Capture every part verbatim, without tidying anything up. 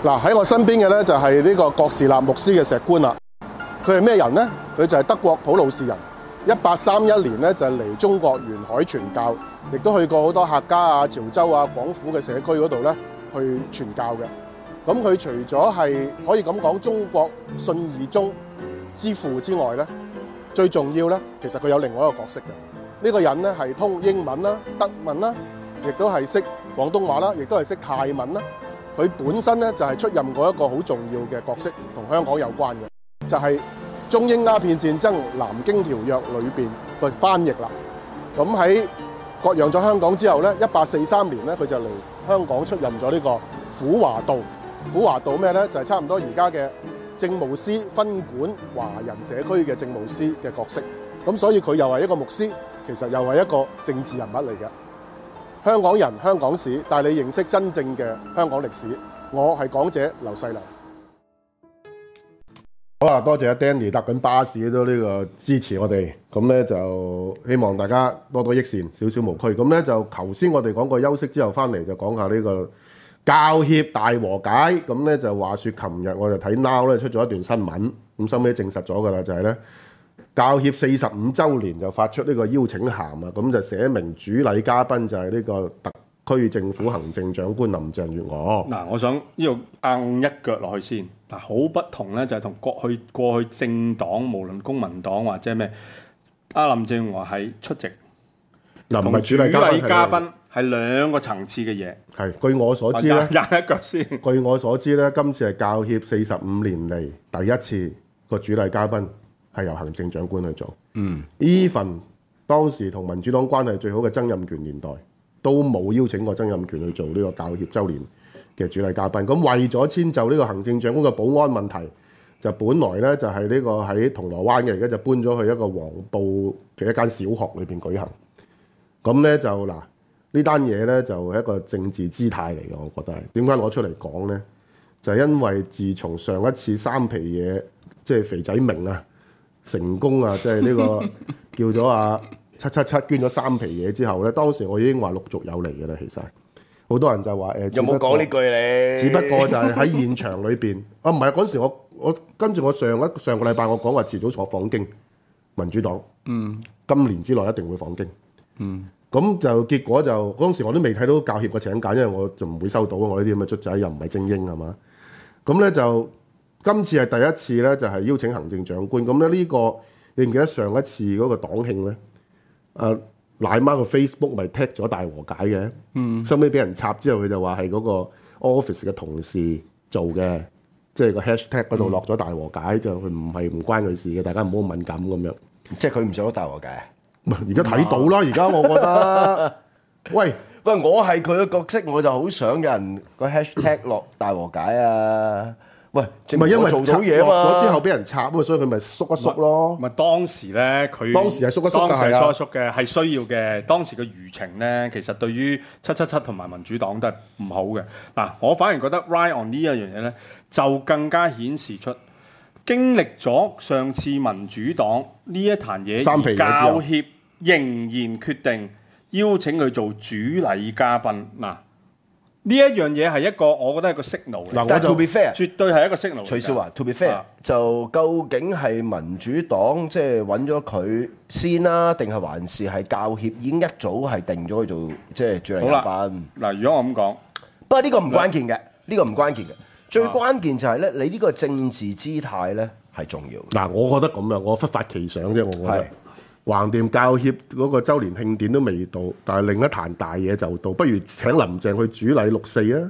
嗱，喺我身邊嘅咧就係呢個郭士立牧師嘅石棺啦。佢係咩人呢？佢就係德國普魯士人。一八三一年咧就嚟中國沿海傳教，亦都去過好多客家啊、潮州啊、廣府嘅社區嗰度咧去傳教嘅。咁佢除咗係可以咁講中國信義宗之父之外咧，最重要咧，其實佢有另外一個角色嘅。呢個人咧係通英文啦、德文啦，亦都係識廣東話啦，亦都係識泰文啦。佢本身咧就係出任過一個好重要嘅角色，同香港有關嘅，就係中英鴉片戰爭南京條約裏邊個翻譯啦。咁喺割讓咗香港之後咧，一八四三年咧，佢就嚟香港出任咗呢個撫華道。撫華道咩咧？就係差唔多而家嘅政務司分管華人社區嘅政務司嘅角色。咁所以佢又係一個牧師，其實又係一個政治人物嚟嘅。香港人、香港史帶你認識真正嘅香港歷史。我係講者劉細良。好啦，多謝阿 Danny 搭緊巴士都呢個支持我哋。咁咧就希望大家多多益善，少少無拘。咁咧就頭先我哋講過休息之後翻嚟就講下呢個教協大和解。咁咧就話說，琴日我就睇 Now 咧出咗一段新聞，咁收尾證實咗㗎啦，就係咧教協四十五週年就發出呢個邀請函啊，咁就寫明主禮嘉賓就係呢個特區政府行政長官林鄭月娥。 嗱，我想呢度硬一腳落去先。嗱，好不同咧，就係同過去過去政黨，無論公民黨或者咩，阿林鄭月娥係出席， 嗱唔係主禮嘉賓係兩個層次嘅嘢。係， 據我所知咧， 硬一腳先。 據我所知咧，今次係教協四十五年嚟第一次個主禮嘉賓係由行政長官去做。嗯 ，even 當時同民主黨關係最好嘅曾蔭權年代，都冇邀請過曾蔭權去做呢個教協週年嘅主禮嘉賓。咁為咗遷就呢個行政長官嘅保安問題，就本來咧就係呢個喺銅鑼灣嘅，而家就搬咗去一個黃埔嘅一間小學裏邊舉行。咁咧就嗱，呢單嘢咧就係一個政治姿態嚟嘅，我覺得係。點解攞出嚟講咧？就係因為自從上一次三皮嘢，即係肥仔明啊成功啊，即係呢個叫咗啊七七七捐咗三皮嘢之後咧，當時我已經話陸續有嚟嘅啦，其實。好多人就話誒， 有冇講呢句你？ 只不過就係喺現場裏邊，啊唔係嗰時我我跟住我上一上個禮拜我講話遲早坐訪京，民主黨，嗯，今年之內一定會訪京，嗯，咁就結果就當時我都未睇到教協嘅請假，因為我就唔會收到我呢啲咁嘅卒仔，又唔係精英係嘛，咁咧就今次係第一次咧，就係邀請行政長官，咁咧呢個你唔記得上一次嗰個黨慶咧，啊？奶媽個 Facebook 咪 tag 咗大和解嘅，嗯，收尾俾人插之後，佢就話係嗰個 office 嘅同事做嘅，即係個 hashtag 嗰度落咗大和解，就佢唔係唔關佢事嘅，大家唔好敏感咁樣。 即係佢唔想大和解啊？ 唔係而家睇到啦，而家我覺得，喂喂，我係佢嘅角色，我就好想有人個 hashtag 落大和解啊！喂， 唔係因為做到嘢嘛， 落咗之後俾人插啊，所以佢咪縮一縮咯。 咪當時咧，佢當時係縮一縮㗎， 當時係係啊縮一縮嘅，係需要嘅。當時嘅輿情咧，其實對於七七七同埋民主黨都係唔好嘅。嗱，我反而覺得 Right on 呢一樣嘢咧，就更加顯示出經歷咗上次民主黨呢一壇嘢，而教協仍然決定邀請佢做主禮嘉賓嗱。呢一樣嘢係一個，我覺得係一個 signal 嚟。 但係 to be fair， 絕對係一個 signal。 徐少華 to be fair， 啊、 就究竟係民主黨即係揾咗佢先啦，定係還是係教協已經一早係定咗佢做即係主禮嘉賓？ 嗱，如果我咁講， 不過呢個唔關鍵嘅，呢、呢個唔關鍵嘅，最關鍵就係咧，你呢個政治姿態咧係重要。 嗱，我覺得咁樣，我忽發奇想啫，我覺得。橫掂教協嗰個週年慶典都未到，但係另一壇大嘢就到，不如請林鄭去主禮六四啊？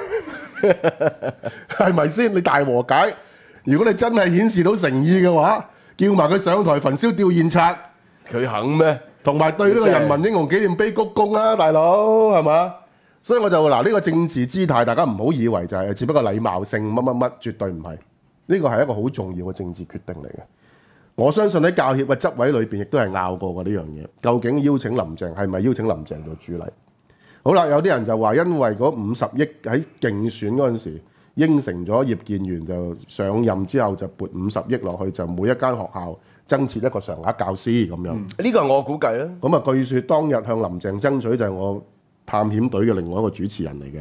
係咪先？你大和解，如果你真係顯示到誠意嘅話，叫埋佢上台焚燒吊唁冊， 佢肯咩？ 同埋對呢個人民英雄紀念碑鞠躬啊，大佬係嘛？所以我就嗱，呢個政治姿態，大家唔好以為就係只不過禮貌性乜乜乜，絕對唔係。呢個係一個好重要嘅政治決定嚟嘅。我相信喺教協嘅執委裏邊，亦都係拗過嘅呢樣嘢。究竟邀請林鄭係咪邀請林鄭做主禮？好啦，有啲人就話，因為嗰五十億喺競選嗰陣時應承咗葉建源，就上任之後就撥五十億落去，就每一間學校增設一個常額教師咁樣。呢、 嗯、個係我估計啦。 咁啊，據說當日向林鄭爭取就係我探險隊嘅另外一個主持人嚟嘅。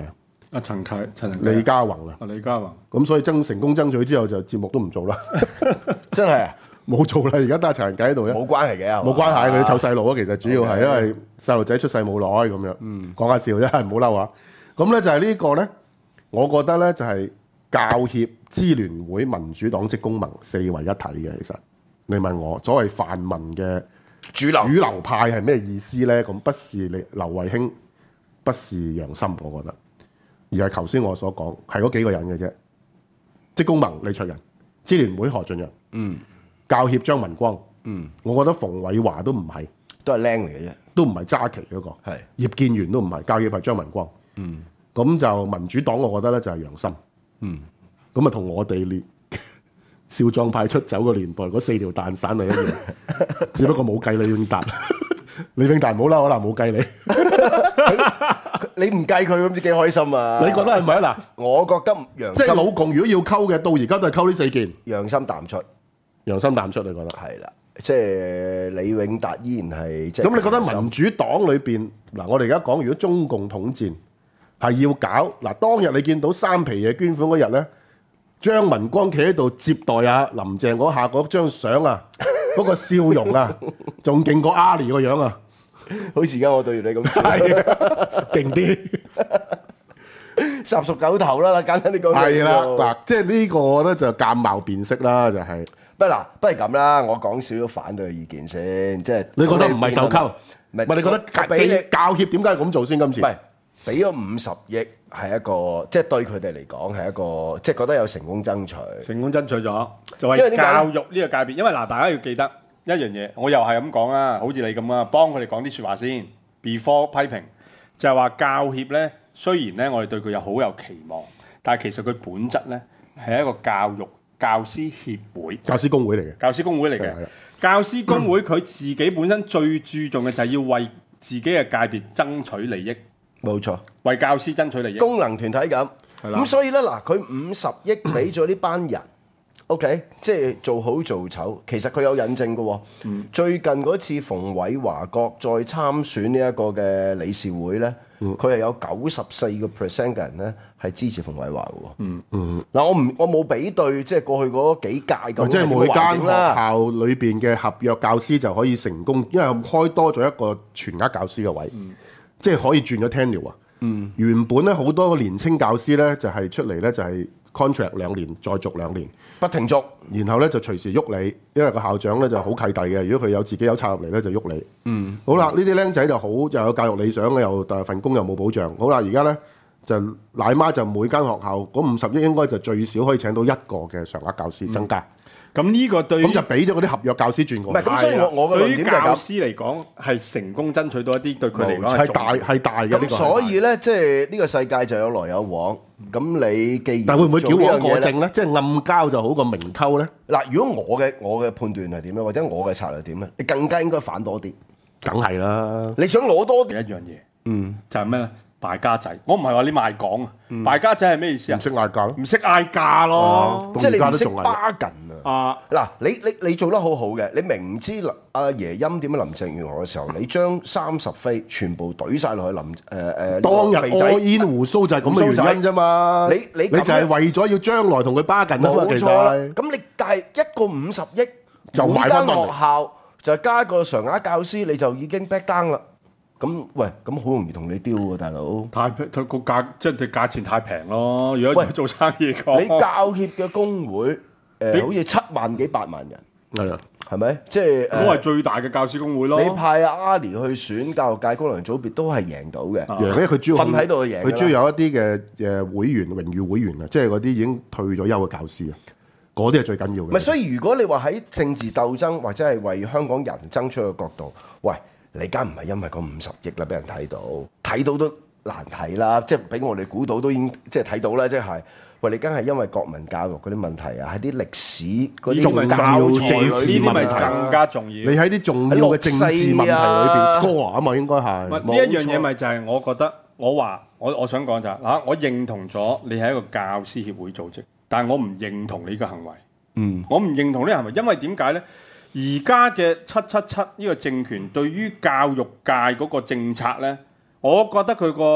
阿陳啟、陳李家宏啊， 啊李家宏， 咁所以爭成功爭取之後就節目都唔做啦， 真係啊， 冇做啦，而家得陳仁計喺度啫， 冇關係嘅， 冇關係，佢湊細路啊，其實主要係 Okay. 因為細路仔出世冇耐咁樣，嗯，講下笑啫，唔好嬲啊。咁咧就係呢個咧，我覺得咧就係教協、支聯會、民主黨、職工盟四為一體嘅。其實你問我所謂泛民嘅主流主流派係咩意思咧？咁不是你劉慧卿，不是楊森，我覺得。而係頭先我所講係嗰幾個人嘅啫，職工盟李卓人、支聯會何俊仁、 嗯， 教協張文光， 嗯， 我覺得馮偉華都唔係， 都係靚嚟嘅啫， 都唔係揸旗嗰個， 係葉建源都唔係，教協係張文光， 嗯， 咁就民主黨我覺得咧就係楊森， 嗯， 咁啊同我哋列少壯派出走個年代嗰四條蛋散係一樣，只不過冇計李永達，李永達唔好啦，可能冇計你。 你唔計佢咁，知幾開心啊？ 你覺得係咪啊？嗱， 我覺得楊即係森老共如果要溝嘅，到而家都係溝呢四件， 楊森淡出， 楊森淡出，你覺得？ 係啦，即係李永達依然係即係。 咁你覺得民主黨裏邊嗱，我哋而家講，如果中共統戰係要搞嗱，當日你見到三皮嘢捐款嗰日咧，張文光企喺度接待阿林鄭嗰下嗰張相啊，嗰個笑容啊，仲勁過阿里個樣啊！ 好似而家我對住你咁笑， 勁啲， 十熟九頭啦，簡單啲講。 係啦，嗱，即係呢個咧就鑑貌辨識啦，就係、是。 不嗱，不如咁啦，我講少少反對嘅意見先，即係你覺得唔係受溝？ 唔係， 唔係你覺得教俾你教協點解咁做先？今次唔係俾咗五十億係一個，即係對佢哋嚟講係一個，即係覺得有成功爭取。 成功爭取咗，就因為點解係教育呢個界別。因為嗱，大家要記得一樣嘢，我又係咁講啦，好似你咁啊，幫佢哋講啲説話先。before 批評就係話教協咧，雖然咧我哋對佢有好有期望，但係其實佢本質咧係一個教育教師協會、 教師公會嚟嘅， 教師公會嚟嘅。教師公會佢自己本身最注重嘅就係要為自己嘅界別爭取利益， 冇錯， 為教師爭取利益。 功能團體咁， 係啦咁所以咧嗱，佢五十億俾咗呢班人。OK，即係做好做醜，其實佢有引證嘅喎。嗯、最近嗰次馮偉華國再參選呢一個嘅理事會咧，佢係、嗯、有九十四個 percent 嘅人咧係支持馮偉華嘅喎。嗯嗯，嗱我唔我冇比對，即係過去嗰幾屆咁。 即係每間學校裏邊嘅合約教師就可以成功，因為開多咗一個全額教師嘅位，嗯、即係可以轉咗 tenure 啊。嗯，原本咧好多個年青教師咧就係、是、出嚟咧就係、是。contract 兩年再續兩年， 不停續， 然後咧就隨時喐你，因為個校長咧就好契弟嘅。如果佢有自己有插入嚟咧，就喐你。嗯，好啦，呢啲僆仔就好，就有教育理想嘅，又但係份工又冇保障。好啦，而家咧就奶媽就每間學校嗰五十億應該就最少可以請到一個嘅常額教師增加。 咁呢、嗯、個對咁就俾咗嗰啲合約教師轉過嚟。 唔係咁，所以我我嘅論點就係教師嚟講係成功爭取到一啲對佢嚟講係大係大嘅。 咁所以咧，即係呢個世界就有來有往。咁你既然但會唔會矯枉過正咧？即係暗交就好過明溝咧？ 嗱，如果我嘅我嘅判斷係點咧，或者我嘅策略點咧，你更加應該反多啲。 梗係啦， 你想攞多啲一樣嘢，嗯，就係咩咧？敗家仔，我唔係話你賣港啊！嗯、敗家仔係咩意思啊？ 唔識嗌價咯， 唔識嗌價咯， 即係你唔識巴緊啊！ 啊， 嗱，你你你做得好好嘅，你明知阿爺欽點樣林鄭月娥嘅時候，你將三十飛全部懟晒落去林誒誒，呃、 當日柯煙胡鬚就係咁嘅原因啫嘛！ 你你你就係為咗要將來同佢巴緊啊嘛！ 冇錯啦，咁你但係一個五十億， 就每間學校就加個常額教師，你就已經 back down 啦。咁喂，咁好容易同你丟喎，大佬。 太平，佢個價即係對價錢太平咯。如果做生意講， 你教協嘅工會誒，呃、你好似七萬幾八萬人， 係啊， 係咪？即係都係最大嘅教師工會咯。 你派阿阿里去選教育界功能組別都係贏到嘅， 贏咧佢主要瞓喺度贏。 佢主要有一啲嘅誒會員、榮譽會員啊，即係嗰啲已經退咗休嘅教師啊，嗰啲係最緊要嘅。 唔係，所以如果你話喺政治鬥爭或者係為香港人爭取嘅角度，喂。你梗唔係因為嗰五十億啦，俾人睇到，睇到都難睇啦，即係俾我哋估到都已經即係睇到啦，即係喂，你梗係因為國民教育嗰啲問題啊，喺啲歷史嗰啲教材裏邊， 呢啲咪更加重要。 你喺啲重要嘅政治問題裏邊 score 啊嘛，應該係。 呢一樣嘢咪就係我覺得，我話我我想講就係嗱，我認同咗你係一個教師協會組織，但係我唔認同你嘅行為。嗯，我唔認同呢個行為，因為點解咧？而家嘅七七七呢個政權對於教育界嗰個政策呢，我覺得佢個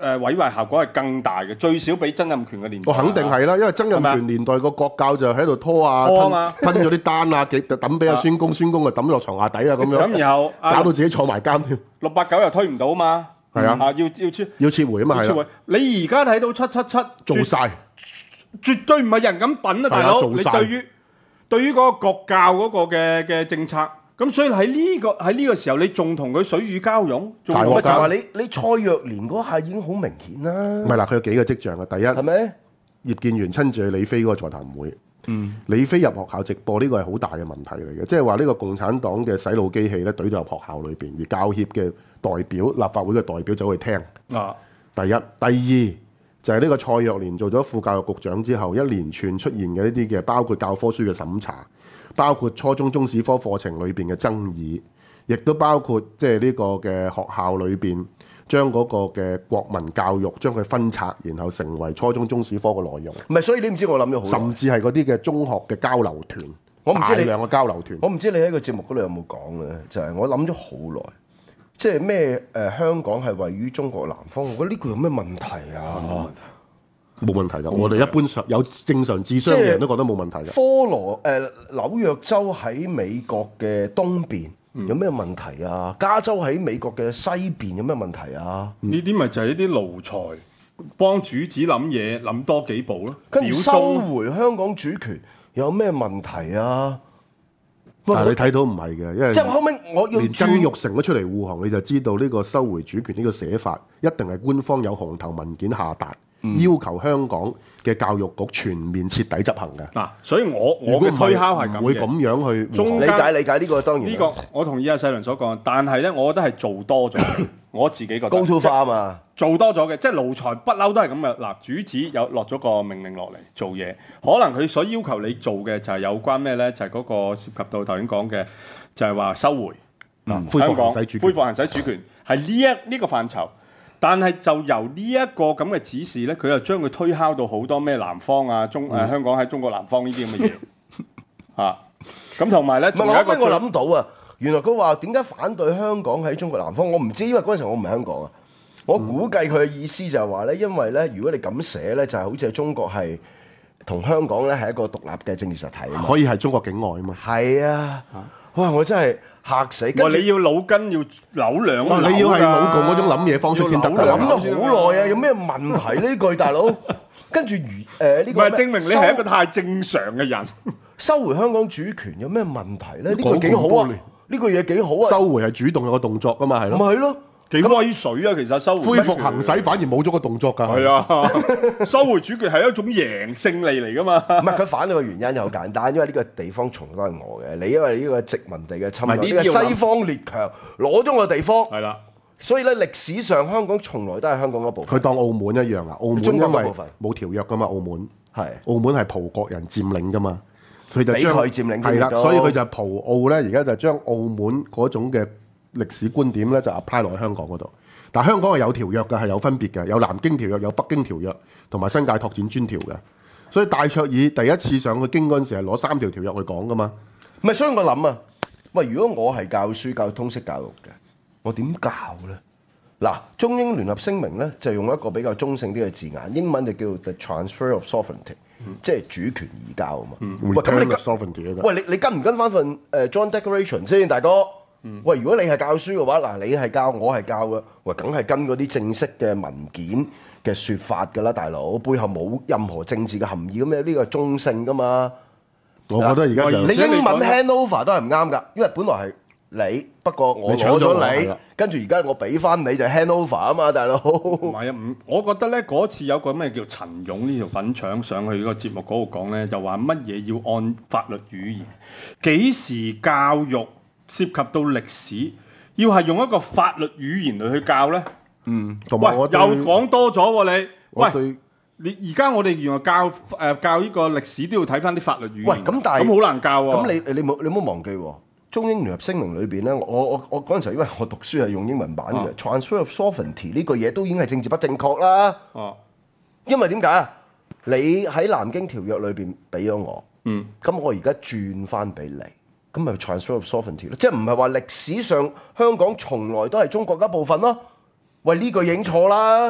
誒毀壞效果係更大嘅，最少比曾蔭權嘅年代。 我肯定係啦，因為曾蔭權年代個國教就喺度拖啊， 拖啊吞吞咗啲單啊，幾抌俾阿孫公，孫公就抌落床下底啊咁樣。 咁然後搞到自己坐埋監添。 六八九又推唔到啊嘛。 係啊， 要要撤要撤回啊嘛，係啦。 你而家睇到七七七做晒， 絕對唔係人咁品啊，大佬！你對於對於嗰個國教嗰個嘅嘅政策，咁所以喺呢個喺呢個時候，你仲同佢水乳交融，仲唔係就話你你蔡若蓮嗰下已經好明顯啦。 唔係啦，佢有幾個跡象嘅。第一係咪？ 葉建源親自去李飛嗰個座談會，嗯，李飛入學校直播呢個係好大嘅問題嚟嘅，即係話呢個共產黨嘅洗腦機器咧，懟咗入學校裏邊，而教協嘅代表、立法會嘅代表走去聽。啊，第一，第二就係、是、呢個蔡若蓮做咗副教育局長之後，一連串出現嘅呢啲嘅，包括教科書嘅審查，包括初中中史科課程裏邊嘅爭議，亦都包括即係呢個嘅學校裏邊。將嗰個嘅國民教育將佢分拆，然後成為初中中史科嘅內容。 唔係，所以你唔知我諗咗好耐。 甚至係嗰啲嘅中學嘅交流團， 我唔知你大量嘅交流團。 我唔知你喺個節目嗰度有冇講嘅，就係、是、我諗咗好耐，即係咩誒香港係位於中國南方，我覺得呢個有咩問題啊？ 冇問題㗎，我哋一般上有正常智商嘅人都覺得冇問題㗎。 科羅誒、呃、紐約州喺美國嘅東邊。有咩問題啊？加州喺美國嘅西邊有咩問題啊？ 呢啲咪就係一啲奴才幫主子諗嘢，諗多幾步咯。 跟住收回香港主權有咩問題啊？ 但係你睇到唔係嘅，因為即係後尾我要連曾鈺成都出嚟護航，你就知道呢個收回主權呢個寫法一定係官方有紅頭文件下達。嗯、要求香港嘅教育局全面徹底執行嘅嗱、啊，所以我我嘅推敲係咁嘅， 會咁樣去中理解理解呢個當然呢、呢個我同意阿世倫所講，但係咧，我覺得係做多咗，我自己覺得高 to 化啊嘛， 做多咗嘅，即係奴才不嬲都係咁嘅嗱，主子有落咗個命令落嚟做嘢，可能佢所要求你做嘅就係有關咩咧？就係、是、嗰個涉及到頭先講嘅，就係、是、話收回、 嗯、恢復行使主權， 恢復行使主權係呢一呢、呢個範疇。但係就由呢一個咁嘅指示咧，佢又將佢推敲到好多咩南方啊、中誒、呃、香港喺中國南方呢啲咁嘅嘢啊。咁同埋咧，仲有一個我諗到啊，原來佢話點解反對香港喺中國南方？我唔知，因為嗰陣時我唔係香港啊。我估計佢嘅意思就係話咧，因為咧，如果你咁寫咧，就係好似係中國係同香港咧係一個獨立嘅政治實體啊嘛， 可以係中國境外啊嘛。 係啊，哇！我真係〜嚇死！ 哇！你要腦筋要扭兩扭， 你要係腦共嗰種諗嘢方式先得㗎。 諗咗好耐啊！有咩問題呢句大佬？跟住如誒呢個， 唔係證明你係一個太正常嘅人。 收回香港主權有咩問題咧？呢個幾好啊！呢個嘢幾好啊！ 收回係主動有個動作㗎嘛，係咯。 咪係咯。 幾威水啊！其實收回恢復行使反而冇咗個動作㗎。 係啊，收回主權係一種贏勝利嚟㗎嘛。 唔係佢反對嘅原因又好簡單，因為呢個地方從來都係我嘅，你因為呢個殖民地嘅侵略，呢個西方列強攞咗個地方。係啦，所以咧歷史上香港從來都係香港一部分。 佢當澳門一樣啊，澳門因為冇條約㗎嘛，澳門係澳門係葡國人佔領㗎嘛，佢就將佢佔領係啦，所以佢就葡澳咧，而家就將澳門嗰種嘅歷史觀點咧就 apply 落去香港嗰度，但係香港係有條約嘅，係有分別嘅，有南京條約、有北京條約同埋新界拓展專條嘅。所以戴卓爾第一次上去京嗰陣時係攞三條條約去講噶嘛。 唔係，所以我諗啊，喂，如果我係教書教通識教育嘅，我點教咧？嗱，中英聯合聲明咧就用一個比較中性啲嘅字眼，英文就叫做 The Transfer of Sovereignty，嗯、即係主權移交啊嘛。 嗯、喂，咁你喂你你跟唔跟翻份誒 Joint Declaration 先，大哥？嗯、喂，如果你係教書嘅話，嗱，你係教，我係教嘅，喂，梗係跟嗰啲正式嘅文件嘅説法㗎啦，大佬，背後冇任何政治嘅含義咁樣，呢個係中性㗎嘛。 我覺得而家你英文 handover 都係唔啱㗎，因為本來係你，不過我攞咗你，跟住而家我俾翻你就 handover 啊嘛，大佬。 唔係啊，唔，我覺得咧嗰次有個咩叫陳勇呢條粉腸上去個節目嗰度講咧，就話乜嘢要按法律語言，幾時教育涉及到歷史，要係用一個法律語言嚟去教咧。嗯，同埋我又講多咗喎你。喂，你而家我哋原來教誒、呃、教呢個歷史都要睇翻啲法律語言。喂，咁但係咁好難教喎。 咁你你冇你冇忘記喎？中英聯合聲明裏邊咧，我我我嗰陣時候因為我讀書係用英文版嘅、啊、，transfer of sovereignty 呢個嘢都已經係政治不正確啦。哦、啊，因為點解啊？你喺南京條約裏邊俾咗我，嗯，咁我而家轉翻俾你。咁咪 transfer of sovereignty 咯，即係唔係話歷史上香港從來都係中國一部分咯？喂，呢個已經錯啦，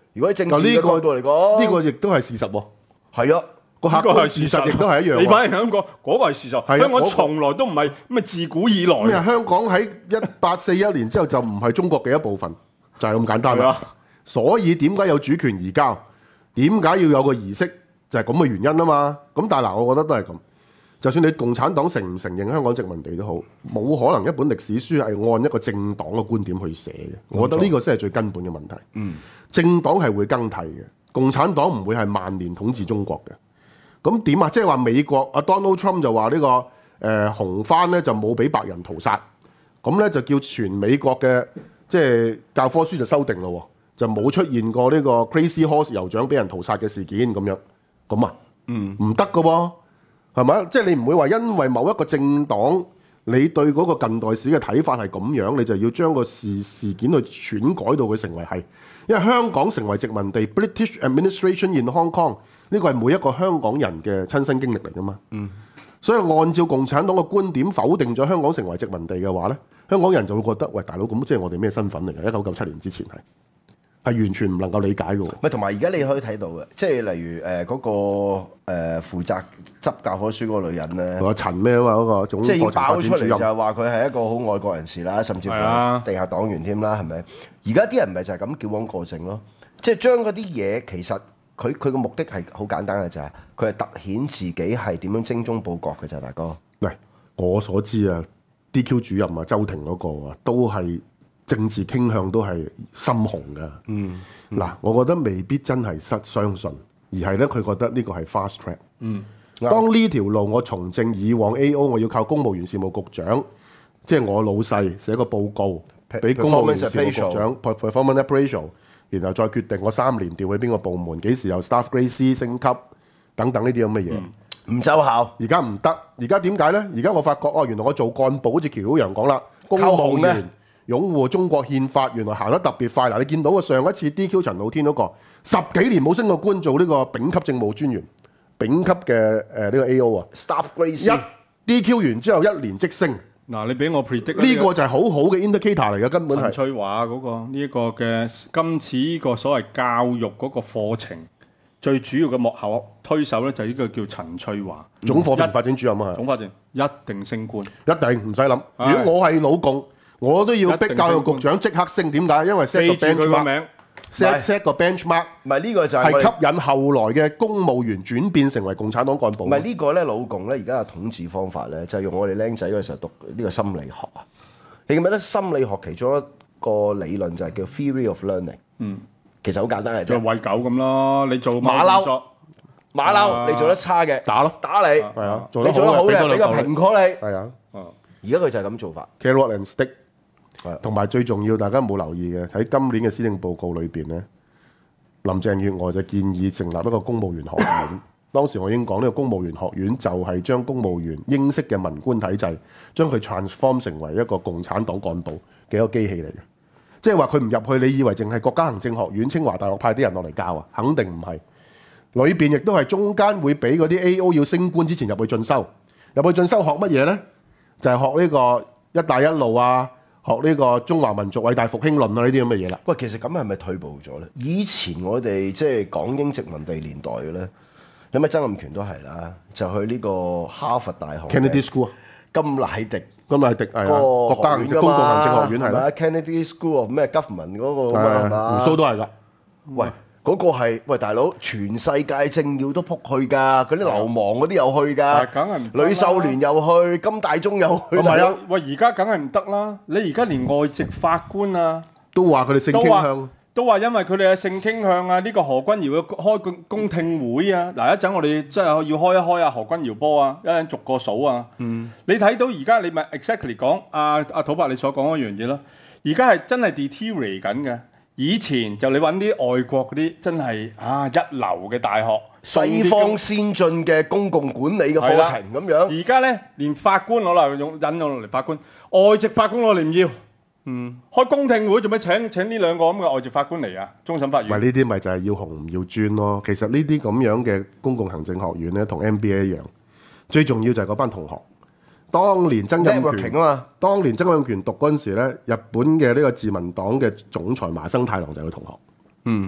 如果喺政治嘅角度嚟講， 呢個亦都係事實喎。 係啊。 個客觀事實亦都係一樣。 你反而香港嗰個係事實，香港從來都唔係咩自古以來。 咩？香港喺一八四一年之後就唔係中國嘅一部分，就係咁簡單啦。所以點解有主權移交？點解要有個儀式？就係咁嘅原因啊嘛。咁但係嗱，我覺得都係咁。就算你共產黨承唔承認香港殖民地都好，冇可能一本歷史書係按一個政黨嘅觀點去寫嘅。我覺得呢個先係最根本嘅問題。嗯，政黨係會更替嘅，共產黨唔會係萬年統治中國嘅。咁點啊？即係話美國阿 Donald Trump 就話呢、這個誒、呃、紅番咧就冇俾白人屠殺，咁咧就叫全美國嘅即係教科書就修訂咯，就冇出現過呢個 Crazy Horse 酋長俾人屠殺嘅事件咁樣。咁啊，嗯，唔得㗎喎，係咪？即係你唔會話因為某一個政黨你對嗰個近代史嘅睇法係咁樣，你就要將個事事件去篡改到佢成為係，因為香港成為殖民地 British Administration in Hong Kong。呢個係每一個香港人嘅親身經歷嚟㗎嘛，嗯，所以按照共產黨嘅觀點否定咗香港成為殖民地嘅話咧，香港人就會覺得喂，大佬，咁即係我哋咩身份嚟嘅？一九九七年之前係係完全唔能夠理解嘅喎。 唔係，同埋而家你可以睇到嘅，即係例如誒嗰、呃那個誒、呃、負責執教科書嗰個女人咧， 個陳咩啊嘛，嗰、那個總課程發展主任， 即係爆出嚟就係話佢係一個好愛國人士啦，甚至乎係地下黨員添啦，係咪？而家啲人咪就係咁矯枉過正咯，即係將嗰啲嘢其實。佢佢個目的係好簡單嘅就係，佢係突顯自己係點樣精忠報國嘅啫，大哥。 喂，我所知啊 ，D Q 主任啊，周庭嗰個啊，都係政治傾向都係深紅嘅。嗯，嗱、嗯，我覺得未必真係失相信，而係咧佢覺得呢個係 fast track。嗯，當呢條路我從政以往 A O， 我要靠公務員事務局長，即係我老細寫個報告俾公務員事務局長 performance appraisal。然後再決定我三年調去邊個部門，幾時由 staff grade C 升級等等呢啲咁嘅嘢，唔、 嗯、奏效。 而家唔得，而家點解咧？而家我發覺哦，原來我做幹部好似喬曉陽講啦，公務員擁護中國憲法，原來行得特別快。嗱，你見到個上一次 D Q 陳浩天嗰、那個十幾年冇升過官，做呢個丙級政務專員，丙級嘅誒呢個 A O 啊 ，staff grade C 一 D Q 完之後一年即升。 嗱，你俾我 predict 呢個就係好好嘅 indicator 嚟嘅，根本係。陳翠華嗰、那個呢一、這個嘅今次呢個所謂教育嗰個課程最主要嘅幕後推手咧，就係呢個叫陳翠華、嗯、總課程發展主任啊，總發展一定升官，一定唔使諗。如果我係老共，我都要逼教育局長即刻升。點解？因為 set 個 benchmark。set set 個 benchmark， 唔係呢個就係吸引後來嘅公務員轉變成為共產黨幹部。 唔係呢個咧，老共咧而家嘅統治方法咧，就係用我哋僆仔嗰時候讀呢個心理學啊。你記唔記得心理學其中一個理論就係叫 theory of learning？ 嗯，其實好簡單嘅啫， 就係餵狗咁咯。你做馬騮，馬騮你做得差嘅打咯，打你係啊，你做得好嘅俾個蘋果你係啊。而家佢就係咁做法 ，carrot and stick。同埋最重要，大家冇留意嘅喺今年嘅施政報告裏邊咧，林鄭月娥就建議成立一個公務員學院。當時我已經講呢個公務員學院就係將公務員英式嘅文官體制，將佢 transform 成為一個共產黨幹部嘅一個機器嚟嘅。即係話佢唔入去，你以為淨係國家行政學院、清華大學派啲人落嚟教啊？肯定唔係。裏邊亦都係中間會俾嗰啲 A O 要升官之前入去進修，入去進修學乜嘢咧？就係、是、學呢個一帶一路啊。學呢個中華民族偉大復興論啊，呢啲咁嘅嘢啦。 喂，其實咁係咪退步咗咧？以前我哋即係港英殖民地年代嘅咧，你咪曾蔭權都係啦，就去呢個哈佛大學 Kennedy School 甘乃迪， 甘乃迪係啊，國家行政公共行政學院係啦 ，Kennedy School of 咩 Government 嗰個係嘛？ 胡蘇都係㗎。 喂。嗰、那個係喂大佬，全世界政要都撲去㗎，嗰啲流氓嗰啲又去㗎， 梗係唔呂秀蓮又去，金大中又去。 唔係啊，喂而家梗係唔得啦！你而家連外籍法官啊， 都話佢哋性傾向， 都話因為佢哋嘅性傾向啊，呢、這個何君堯要開個公聽會啊！嗱，一陣我哋真係要開一開啊何君堯波啊，一陣逐個數啊。嗯，你睇到而家你咪 exactly 講阿阿土伯你所講嗰樣嘢咯，而家係真係 deteriorate 緊嘅。以前就你揾啲外國嗰啲真係啊一流嘅大學， 西方先進嘅公共管理嘅課程咁樣。 而家咧連法官攞嚟用引用落嚟法官，外籍法官我哋唔要。嗯，開公聽會做咩請請呢兩個咁嘅外籍法官嚟啊？終審法院。 唔係呢啲咪就係要紅唔要專咯。其實呢啲咁樣嘅公共行政學院咧，同 M B A 一樣，最重要就係嗰班同學。當年曾蔭權啊嘛，當年曾蔭權讀嗰陣時咧，日本嘅呢個自民黨嘅總裁麻生太郎就係佢同學。嗯，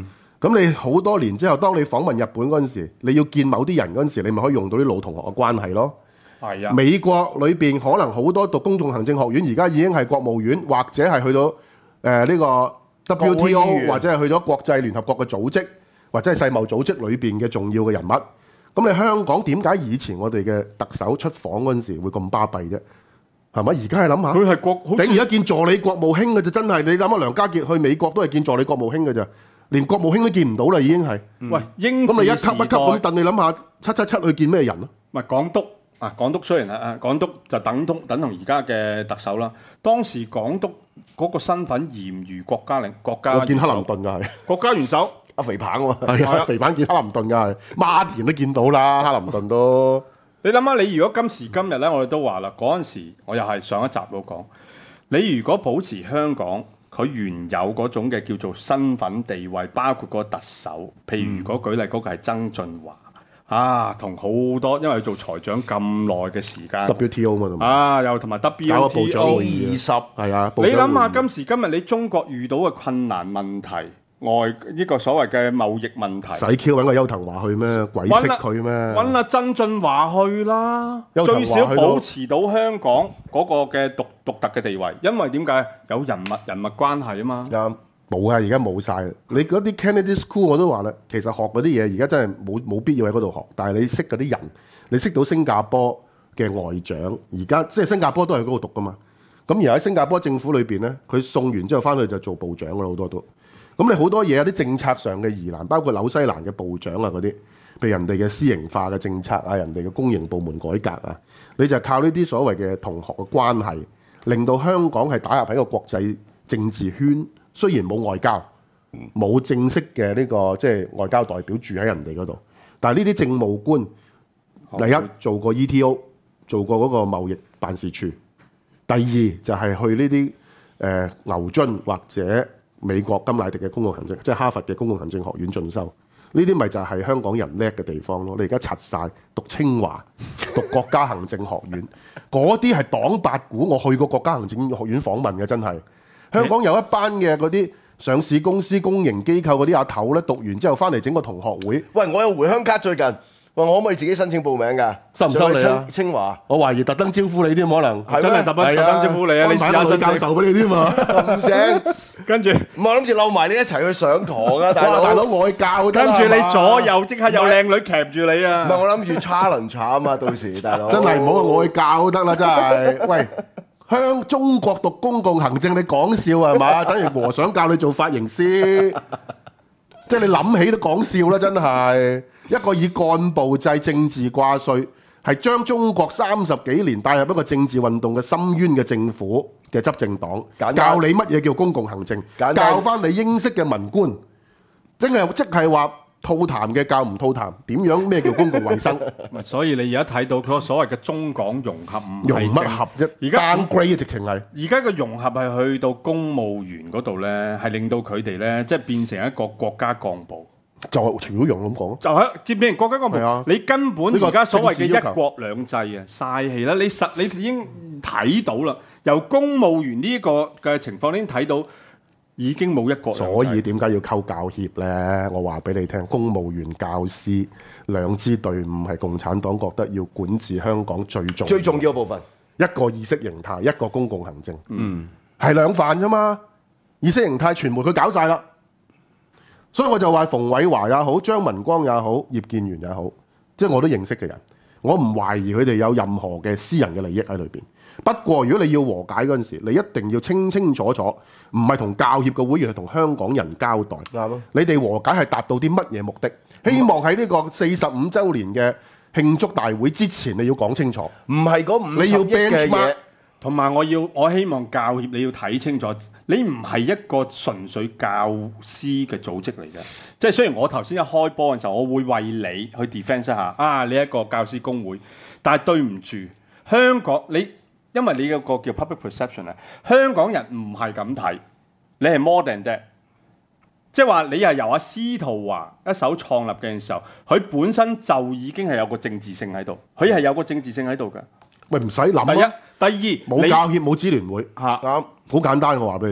咁你好多年之後，當你訪問日本嗰陣時，你要見某啲人嗰陣時，你咪可以用到啲老同學嘅關係咯。 係啊， 美國裏邊可能好多讀公共行政學院，而家已經係國務院或者係去到誒呢、呃這個 W T O 或者係去咗國際聯合國嘅組織或者係世貿組織裏邊嘅重要嘅人物。咁你香港點解以前我哋嘅特首出訪嗰陣時會咁巴閉啫？係咪？而家係諗下， 佢係國，好似頂而家見助理國務卿嘅啫，真係你諗下，梁家傑去美國都係見助理國務卿嘅咋，連國務卿都見唔到啦，已經係。 喂，英治咁你一級一級咁時代燉，你諗下七七七去見咩人啊？ 唔係港督啊，港督雖然係啊，港督就等同等同而家嘅特首啦。當時港督嗰個身份嚴如國家領國家我見克元首林頓㗎係。 國家元首。 阿肥棒喎， 係啊，肥版見克林頓㗎係，馬田都見到啦，克林頓都。 你諗下，你如果今時今日咧，我哋都話啦，嗰陣時我又係上一集都講，你如果保持香港佢原有嗰種嘅叫做身份地位，包括個特首，譬如如果舉例嗰個係曾俊華啊，同好多因為做財長咁耐嘅時間 W T O 嘛，同埋啊，又同埋 W T O 搞個部長會議二十係啊。 你諗下部長今時今日你中國遇到嘅困難問題，外呢個所謂嘅貿易問題， 使 Q 揾個邱騰華去咩？鬼識佢咩？ 揾阿曾俊華去啦， 邱騰華最少去到保持到香港嗰個嘅獨獨特嘅地位，因為點解有人物人物關係啊嘛。 啱冇啊！而家冇晒。你嗰啲 Kennedy School 我都話啦，其實學嗰啲嘢而家真係冇冇必要喺嗰度學。但係你識嗰啲人，你識到新加坡嘅外長，而家即係新加坡都係嗰度讀噶嘛。咁而喺新加坡政府裏邊咧，佢送完之後翻去就做部長噶啦，好多都。咁你好多嘢有啲政策上嘅疑難，包括紐西蘭嘅部長啊嗰啲，譬如人哋嘅私營化嘅政策啊，人哋嘅公營部門改革啊，你就靠呢啲所謂嘅同學嘅關係，令到香港係打入喺個國際政治圈。雖然冇外交，冇正式嘅呢個即係外交代表住喺人哋嗰度，但係呢啲政務官，第一做過 E T O， 做過嗰個貿易辦事處；第二就係去呢啲誒牛津或者美國甘迺迪嘅公共行政，即係哈佛嘅公共行政學院進修。呢啲咪就係香港人叻嘅地方咯。你而家拆晒讀清華、讀國家行政學院，嗰啲係黨八股。我去過國家行政學院訪問嘅，真係。香港有一班嘅嗰啲上市公司、公營機構嗰啲阿頭咧，讀完之後翻嚟整個同學會。 喂，我有回鄉卡最近，喂，我可唔可以自己申請報名㗎？ 收唔收你啊？ 清清華， 我懷疑特登招呼你添，可能真係特登特登招呼你啊！你試下女教授俾你添嘛？ 咁正， 跟住唔係我諗住撈埋你一齊去上堂啊，大佬！ 大佬外教， 跟住你左右即刻有靚女夾住你啊！ 唔係我諗住 challenge 啊嘛，到時大佬真係唔好外教得啦，真係。喂，香中國讀公共行政，你講笑係嘛？等於和尚教你做髮型師，即係你諗起都講笑啦，真係。一個以幹部制政治掛帥，係將中國三十幾年帶入一個政治運動嘅深淵嘅政府嘅執政黨，教你乜嘢叫公共行政，教翻你英式嘅文官，真係即係話吐痰嘅教唔吐痰，點樣咩叫公共衛生？ 所以你而家睇到佢所謂嘅中港融合唔融係乜合啫？ 而家 downgrade 直情係。 而家嘅融合係去到公務員嗰度咧，係令到佢哋咧即係變成一個國家幹部。 就係條容咁講， 就係接變成國家幹部。 啊、 你根本而家所謂嘅一國兩制啊， 這個、 嘥氣啦！你實你已經睇到啦，由公務員呢個嘅情況已經睇到，已經冇一國兩制。 所以點解要溝教協咧？我話俾你聽，公務員、教師兩支隊伍係共產黨覺得要管治香港最重最重要嘅部分。 一個意識形態，一個公共行政，嗯，係兩範啫嘛。意識形態全部佢搞晒啦。所以我就話馮偉華也好，張文光也好，葉建源也好，即係我都認識嘅人，我唔懷疑佢哋有任何嘅私人嘅利益喺裏邊。不過如果你要和解嗰陣時，你一定要清清楚楚，唔係同教協嘅會員，係同香港人交代。啱，你哋和解係達到啲乜嘢目的？希望喺呢個四十五週年嘅慶祝大會之前，你要講清楚。 唔係嗰五十億嘅嘢。 同埋我要我希望教協你要睇清楚，你唔係一個純粹教師嘅組織嚟嘅。即係雖然我頭先一開波嘅時候，我會為你去 defend 一下啊，你一個教師公會，但係對唔住香港你，因為你有個叫 public perception 啊，香港人唔係咁睇，你係 more than that，即係話你係由阿司徒華一手創立嘅時候，佢本身就已經係有個政治性喺度，佢係有個政治性喺度嘅。 喂，唔使諗啊！ 第一、第二， 冇教協冇支聯會嚇，啱好簡單。我話俾你聽，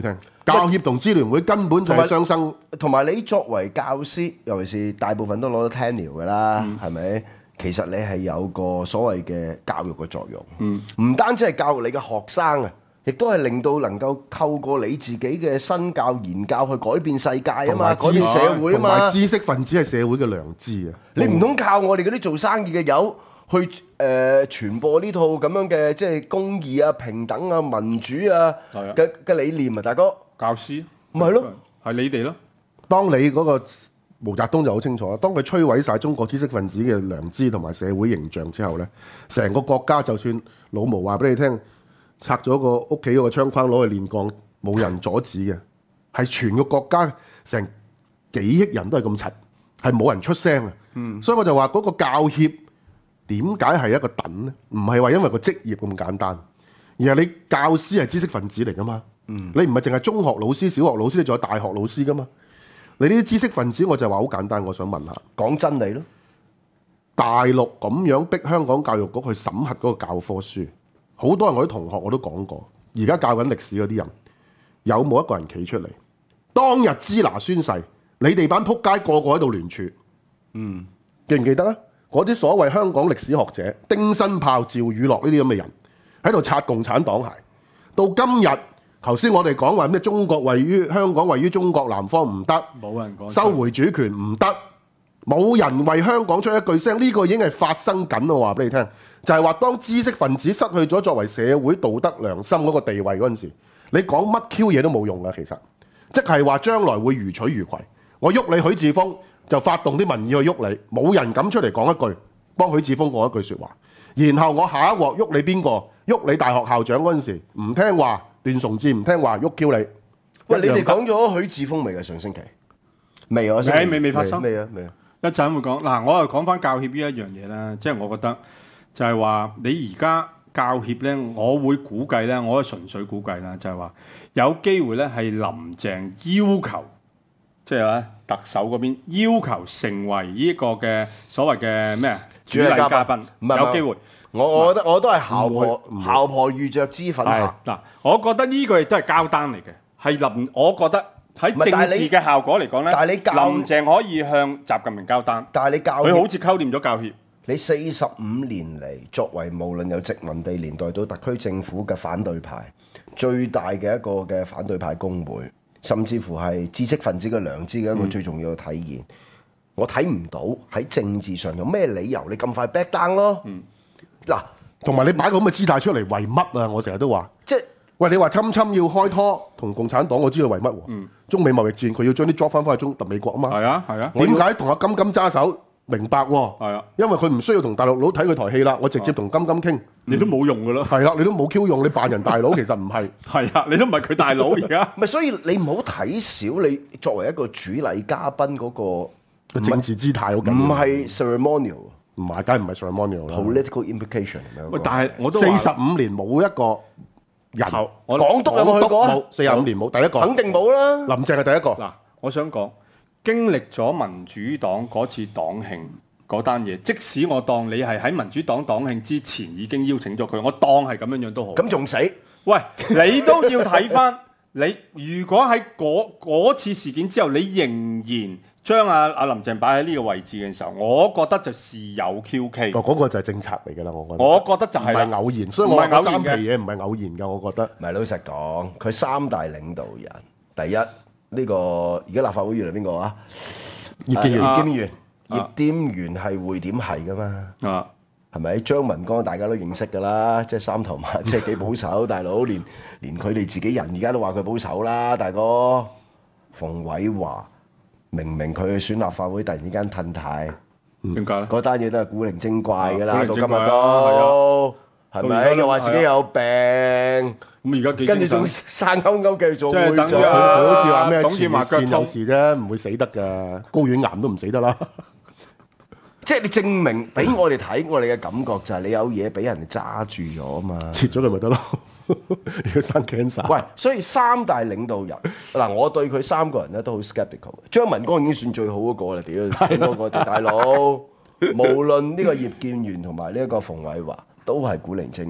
教協同支聯會根本就係雙生。 同埋你作為教師，尤其是大部分都攞到 tenure 㗎啦，係咪、嗯？其實你係有個所謂嘅教育嘅作用，唔、嗯、單止係教育你嘅學生啊，亦都係令到能夠透過你自己嘅身教言教去改變世界啊嘛，改變社會啊嘛。 同埋知識分子係社會嘅良知啊！ 你唔通靠我哋嗰啲做生意嘅友去誒、呃、傳播呢套咁樣嘅即係公義啊、平等啊、民主啊嘅嘅理念啊，大哥。 教師咪係咯， 係你哋咯。 當你嗰個毛澤東就好清楚啦，當佢摧毀晒中國知識分子嘅良知同埋社會形象之後咧，成個國家就算老毛話俾你聽，拆咗個屋企嗰個窗框攞去煉鋼，冇人阻止嘅，係全個國家成幾億人都係咁柒，係冇人出聲啊！嗯，所以我就話嗰個教協點解係一個等咧？唔係話因為個職業咁簡單，而係你教師係知識分子嚟噶嘛。嗯，你唔係淨係中學老師、小學老師，你仲有大學老師噶嘛？你呢啲知識分子，我就話好簡單，我想問下， 講真理咯。 大陸咁樣逼香港教育局去審核嗰個教科書，好多人我啲同學我都講過，而家教緊歷史嗰啲人，有冇一個人企出嚟？當日支那宣誓，你哋班撲街個個喺度聯署，嗯，記唔記得啊？嗰啲所謂香港歷史學者，丁新豹、趙宇樂呢啲咁嘅人，喺度擦共產黨鞋，到今日。頭先我哋講話咩？中國位於香港位於中國南方唔得， 冇人講收回主權唔得，冇人為香港出一句聲。呢個已經係發生緊。我話俾你聽，就係話當知識分子失去咗作為社會道德良心嗰個地位嗰陣時，你講乜 Q 嘢都冇用噶。其實即係話將來會如取如攜。我喐你許智峰就發動啲民意去喐你，冇人敢出嚟講一句幫許智峰講一句説話。然後我下一鑊喐你邊個？喐你大學校長嗰陣時唔聽話。段崇智唔聽話，喐 Q 你。 喂，你哋講咗許智峰未嘅上星期？未啊， 未未未發生。 未啊，未啊。 一陣會講嗱，我又講翻教協呢一樣嘢啦，即係我覺得就係話你而家教協咧，我會估計咧，我純粹估計啦，就係話有機會咧係林鄭要求，即係話特首嗰邊要求成為呢一個嘅所謂嘅咩啊主禮嘉賓，有機會。 我我覺得我都係姣婆姣婆遇着脂粉客嗱，我覺得呢個亦都係交單嚟嘅，係林。我覺得喺政治嘅效果嚟講咧， 但係你教林鄭可以向習近平交單， 但係你教佢好似溝掂咗教協。 你四十五年嚟，作為無論有殖民地年代到特區政府嘅反對派，最大嘅一個嘅反對派工會，甚至乎係知識分子嘅良知嘅一個最重要嘅體現。嗯、我睇唔到喺政治上有咩理由你咁快 back down 咯。嗯嗱， 同埋你擺個咁嘅姿態出嚟為乜啊？我成日都話， 即係喂，你話侵侵要開拖同共產黨，我知道為乜喎？嗯、中美貿易戰佢要將啲 job 翻返去中特美國啊嘛。係啊係啊。 點解同阿金金揸手？明白喎。係啊，因為佢唔需要同大陸佬睇佢台戲啦，我直接同金金傾， 嗯、你都冇用噶咯。 係啦，你都冇 Q 用，你扮人大佬其實唔係。 係啊，你都唔係佢大佬而家。 咪所以你唔好睇小你作為一個主禮嘉賓嗰、嗰個政治姿態好緊要。 唔係 ceremonial。 唔係，梗係唔係 ceremonial 啦。 Political implication 喂，但係我都四十五年冇一個人， 港督有冇去過啊？ 冇，四十五年冇，第一個肯定冇啦。 林鄭係第一個。 嗱，我想講經歷咗民主黨嗰次黨慶嗰單嘢，即使我當你係喺民主黨黨慶之前已經邀請咗佢，我當係咁樣樣都好。 咁仲死？ 喂，你都要睇翻你，如果喺嗰次事件之後，你仍然將阿阿林鄭擺喺呢個位置嘅時候，我覺得就事有蹊蹺。 嗰個就係政策嚟㗎啦，我覺得。 我覺得就係唔係偶然，所以我話三皮嘢唔係偶然㗎，我覺得。 唔係老實講，佢三大領導人，第一呢、呢個而家立法會議員係邊個啊？葉建源，葉建源，葉建源係會點係㗎嘛？啊，係咪？張文光大家都認識㗎啦，即係三頭馬，即係幾保守，大佬連連佢哋自己人而家都話佢保守啦，大哥。馮偉華。明明佢去選立法會，突然之間褪軚， 點解咧？ 嗰單嘢都係古靈精怪㗎啦， 啊、 到今日都係咪？又話自己有病，咁而家跟住仲生勾勾繼續做會長， 佢好似話咩前線有事啫，唔會死得㗎，睾丸癌都唔死得啦。 即係你證明俾我哋睇，我哋嘅感覺就係你有嘢俾人哋揸住咗啊嘛， 切咗佢咪得咯。如果生 cancer， 喂，所以三大領導人嗱，我對佢三個人咧都好 skeptical。張文光已經算最好嗰個啦，屌嗰個大佬，無論呢個葉建源同埋呢一個馮偉華都係古靈精怪。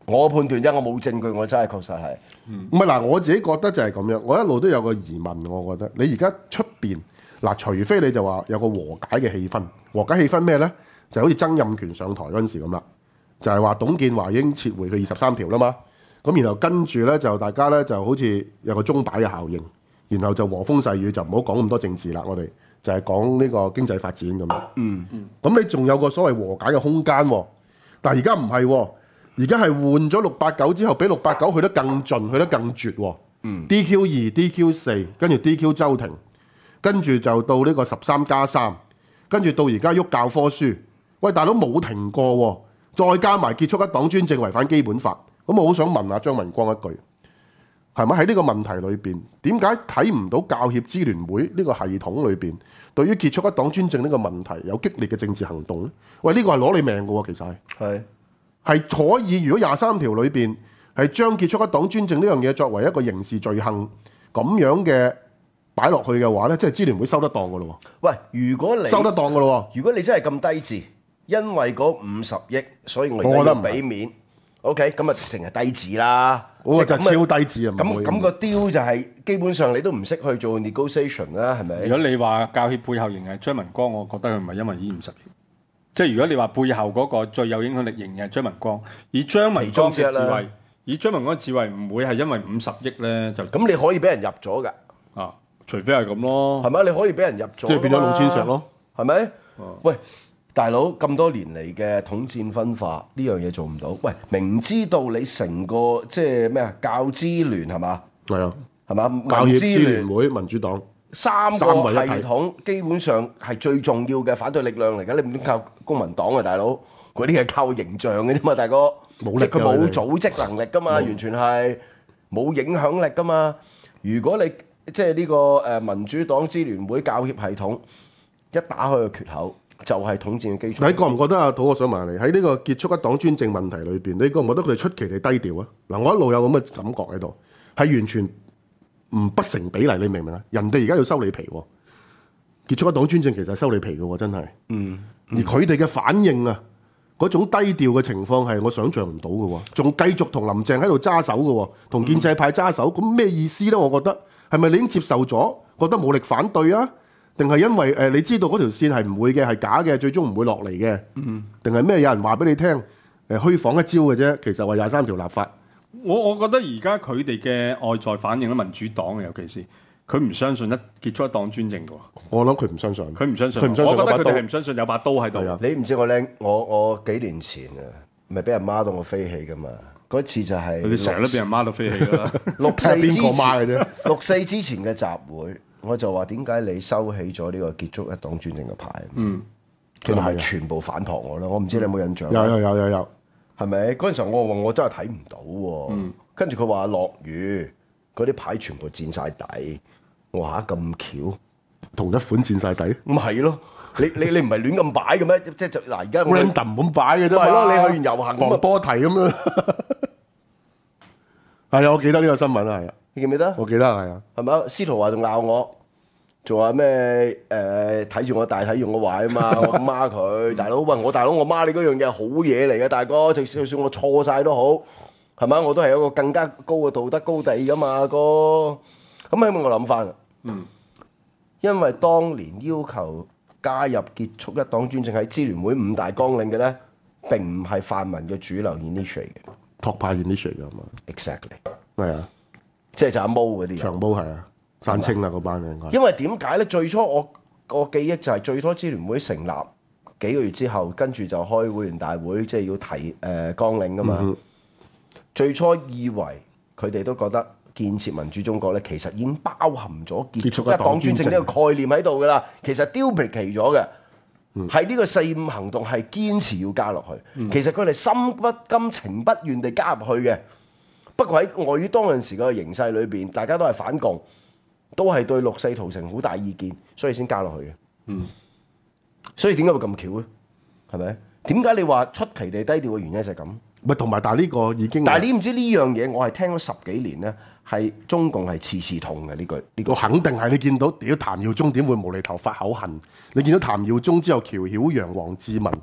我判斷啫，我冇證據，我真係確實係。 唔係嗱，我自己覺得就係咁樣。我一路都有個疑問，我覺得你而家出邊嗱，除非你就話有個和解嘅氣氛，和解氣氛咩咧？就好似曾蔭權上台嗰陣時咁啦，就係、是、話董建華已經撤回佢二十三條啦嘛。咁然後跟住咧就大家咧就好似有個鐘擺嘅效應，然後就和風細雨，就唔好講咁多政治啦。我哋就係講呢個經濟發展咁樣。嗯嗯。咁你仲有個所謂和解嘅空間喎？但係而家唔係喎。而家係換咗六八九之後，比六八九去得更盡，去得更絕喎。嗯、D Q 二、D Q 四，跟住 D Q 周庭，跟住就到呢個十三加三，跟住到而家喐教科書。喂，大佬冇停過喎，再加埋結束一黨專政違反基本法。咁我好想問下張文光一句，係咪喺呢個問題裏邊，點解睇唔到教協支聯會呢個系統裏邊對於結束一黨專政呢個問題有激烈嘅政治行動咧？喂，呢、呢個係攞你命嘅喎，其實係。係。係可以，如果廿三條裏邊係將結束一黨專政呢樣嘢作為一個刑事罪行咁樣嘅擺落去嘅話咧，即係支聯會收得當嘅咯喎。 喂，如果你收得當嘅咯喎， 如果你真係咁低智，因為嗰五十億，所以我而家要俾面。OK，咁啊，淨係低智啦。 我就超低智啊！ 咁咁個 deal 就係基本上你都唔識去做 negotiation 啦，係咪？ 如果你話教協背後仍係張文光，我覺得佢唔係因為呢五十億。即係如果你話背後嗰個最有影響力仍然係張文光，以張文光嘅智慧，以張文光嘅智慧唔會係因為五十億咧就咁你可以俾人入咗㗎啊，除非係咁咯， 係咪？你可以俾人入咗， 即係變咗老千石咯， 係咪？喂，大佬咁多年嚟嘅統戰分化呢樣嘢做唔到，喂，明知道你成個即係咩啊教資聯係嘛？係啊， 係嘛？ 教協支聯會民主黨。 三個系統基本上係最重要嘅反對力量嚟嘅，你唔通靠公民黨啊，大佬？嗰啲係靠形象嘅啫嘛，大哥。即係佢冇組織能力噶嘛，完全係冇影響力噶嘛。如果你即係呢個誒民主黨支聯會教協系統一打開個缺口，就係統戰嘅基礎。你覺唔覺得啊？土，我想問下你喺呢個結束一黨專政問題裏邊，你覺唔覺得佢哋出奇地低調啊？嗱，我一路有咁嘅感覺喺度，係完全。唔不成比例，你明唔明啊？人哋而家要收你皮喎，結束一黨專政其實係收你皮嘅喎，真係。嗯。嗯而佢哋嘅反應啊，嗰種低調嘅情況係我想象唔到嘅喎，仲繼續同林鄭喺度揸手嘅喎，同建制派揸手，咁咩、嗯、意思咧？我覺得係咪你已經接受咗，覺得冇力反對啊？定係因為誒、呃、你知道嗰條線係唔會嘅，係假嘅，最終唔會落嚟嘅？嗯。定係咩？有人話俾你聽誒、呃、虛晃一招嘅啫，其實話廿三條立法。 我我覺得而家佢哋嘅外在反應咧，民主黨尤其是佢唔相信一結束一黨專政嘅喎。我諗佢唔相信，佢唔相信。佢唔相信。我覺得佢哋係唔相信有把刀喺度。 你唔知我僆，我我幾年前啊，咪俾人孖到我飛起噶嘛？嗰次就係佢哋成日都俾人孖到飛起㗎啦。 六四之前，六四之前嘅集會，我就話點解你收起咗呢個結束一黨專政嘅牌？嗯，佢哋係全部反駁我啦。我唔知你有冇印象？ 有有有有有。 係咪？嗰陣時候我話我真係睇唔到喎、啊，嗯、跟住佢話落雨，嗰啲牌全部墊晒底。我話嚇咁巧， 同一款墊晒底， 咁係咯。你你你唔係亂咁擺嘅咩？即係就嗱而家 random 咁擺嘅啫嘛。 係咯，你去完遊行防波堤咁樣。係啊，我記得呢個新聞啊，係啊， 你記唔記得？ 我記得係啊， 係咪？司徒華仲鬧我。仲話咩？誒睇住我大睇住我壞啊嘛！我媽佢大佬，喂我大佬，我媽你嗰樣嘢係好嘢嚟嘅，大哥，就算就算我錯晒都好，係咪？我都係有個更加高嘅道德高地噶嘛，哥。咁起碼我諗翻，嗯，因為當年要求加入結束一黨專政喺支聯會五大綱領嘅咧，並唔係泛民嘅主流 initiate 嘅， 托派 initiate 㗎嘛 ，exactly， 係啊， 即係就阿毛嗰啲， 長毛係啊。散清啦嗰班應該， 因為點解咧？最初我個記憶就係最初支聯會成立幾個月之後，跟住就開會員大會，即係要提誒、呃、綱領噶嘛。嗯、哼最初以為佢哋都覺得建設民主中國咧，其實已經包含咗結束一黨專政呢個概念喺度噶啦。其實 duplicate 咗嘅，係呢、嗯、個四五行動係堅持要加落去。嗯、其實佢哋心不甘情不願地加入去嘅。不過喺礙於當陣時個形勢裏邊，大家都係反共。都係對六四屠城好大意見，所以先加落去嘅。嗯，所以點解會咁巧咧？係咪？點解你話出奇地低調嘅原因就係咁？ 咪同埋，但係呢個已經， 但係你唔知呢樣嘢，我係聽咗十幾年咧，係中共係次次痛嘅呢句。呢個我肯定係你見到屌譚耀宗點會無厘頭發口恨？你見到譚耀宗之後，喬曉陽、黃志文